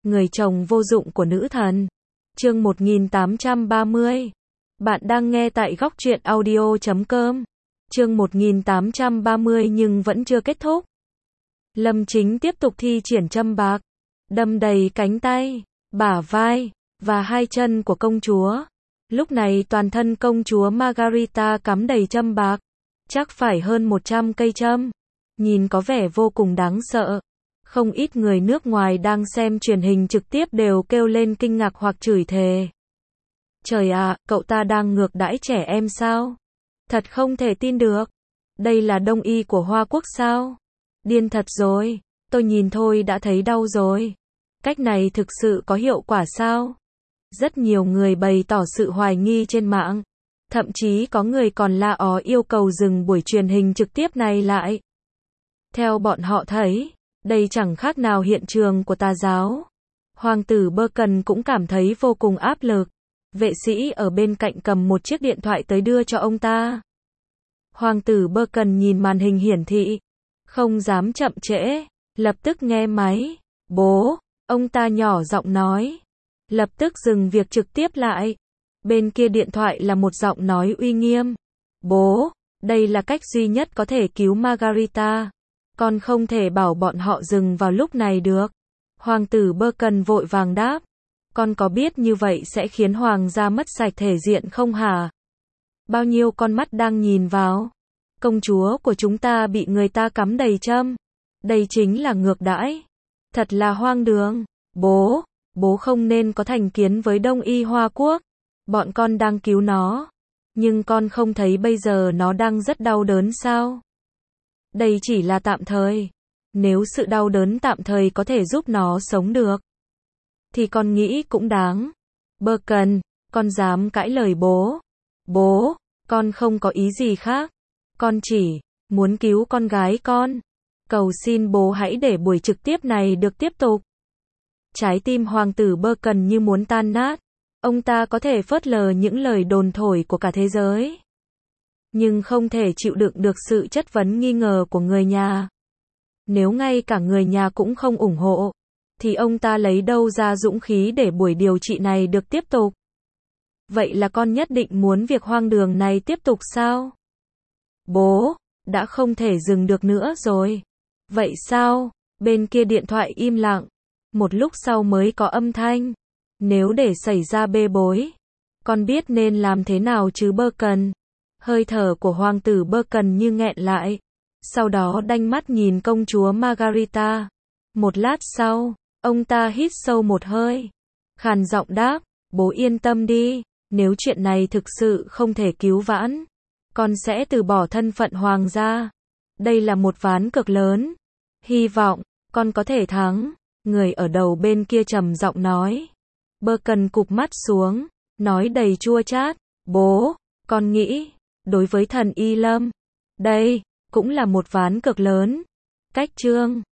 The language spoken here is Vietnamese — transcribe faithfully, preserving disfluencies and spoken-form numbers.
Người chồng vô dụng của nữ thần. Chương một nghìn tám trăm ba mươi. Bạn đang nghe tại góc truyện audio chấm com. Chương một nghìn tám trăm ba mươi nhưng vẫn chưa kết thúc. Lâm Chính tiếp tục thi triển châm bạc, đâm đầy cánh tay, bả vai và hai chân của công chúa. Lúc này toàn thân công chúa Margarita cắm đầy châm bạc, chắc phải hơn một trăm cây châm, nhìn có vẻ vô cùng đáng sợ. Không ít người nước ngoài đang xem truyền hình trực tiếp đều kêu lên kinh ngạc hoặc chửi thề. Trời ạ, cậu ta đang ngược đãi trẻ em sao? Thật không thể tin được. Đây là đông y của Hoa Quốc sao? Điên thật rồi, tôi nhìn thôi đã thấy đau rồi. Cách này thực sự có hiệu quả sao? Rất nhiều người bày tỏ sự hoài nghi trên mạng. Thậm chí có người còn la ó yêu cầu dừng buổi truyền hình trực tiếp này lại. Theo bọn họ thấy, đây chẳng khác nào hiện trường của tà giáo. Hoàng tử Burton cũng cảm thấy vô cùng áp lực. Vệ sĩ ở bên cạnh cầm một chiếc điện thoại tới đưa cho ông ta. Hoàng tử Burton nhìn màn hình hiển thị, không dám chậm trễ, lập tức nghe máy. Bố, ông ta nhỏ giọng nói. Lập tức dừng việc trực tiếp lại. Bên kia điện thoại là một giọng nói uy nghiêm. Bố, đây là cách duy nhất có thể cứu Margarita. Con không thể bảo bọn họ dừng vào lúc này được. Hoàng tử Burton vội vàng đáp. Con có biết như vậy sẽ khiến hoàng gia mất sạch thể diện không hả? Bao nhiêu con mắt đang nhìn vào. Công chúa của chúng ta bị người ta cắm đầy châm. Đây chính là ngược đãi. Thật là hoang đường. Bố, bố không nên có thành kiến với Đông y Hoa Quốc. Bọn con đang cứu nó. Nhưng con không thấy bây giờ nó đang rất đau đớn sao? Đây chỉ là tạm thời. Nếu sự đau đớn tạm thời có thể giúp nó sống được, thì con nghĩ cũng đáng. Burton, con dám cãi lời bố. Bố, con không có ý gì khác. Con chỉ muốn cứu con gái con. Cầu xin bố hãy để buổi trực tiếp này được tiếp tục. Trái tim hoàng tử Burton như muốn tan nát. Ông ta có thể phớt lờ những lời đồn thổi của cả thế giới, nhưng không thể chịu đựng được sự chất vấn nghi ngờ của người nhà. Nếu ngay cả người nhà cũng không ủng hộ, thì ông ta lấy đâu ra dũng khí để buổi điều trị này được tiếp tục? Vậy là con nhất định muốn việc hoang đường này tiếp tục sao? Bố, đã không thể dừng được nữa rồi. Vậy sao? Bên kia điện thoại im lặng. Một lúc sau mới có âm thanh. Nếu để xảy ra bê bối, con biết nên làm thế nào chứ Burton? Hơi thở của hoàng tử Burton như nghẹn lại. Sau đó đanh mắt nhìn công chúa Margarita. Một lát sau, ông ta hít sâu một hơi, khàn giọng đáp, bố yên tâm đi, nếu chuyện này thực sự không thể cứu vãn, con sẽ từ bỏ thân phận hoàng gia. Đây là một ván cược lớn. Hy vọng, con có thể thắng. Người ở đầu bên kia trầm giọng nói. Burton cụp mắt xuống, nói đầy chua chát, bố, con nghĩ, đối với thần Y Lâm, đây cũng là một ván cược lớn. Cách chương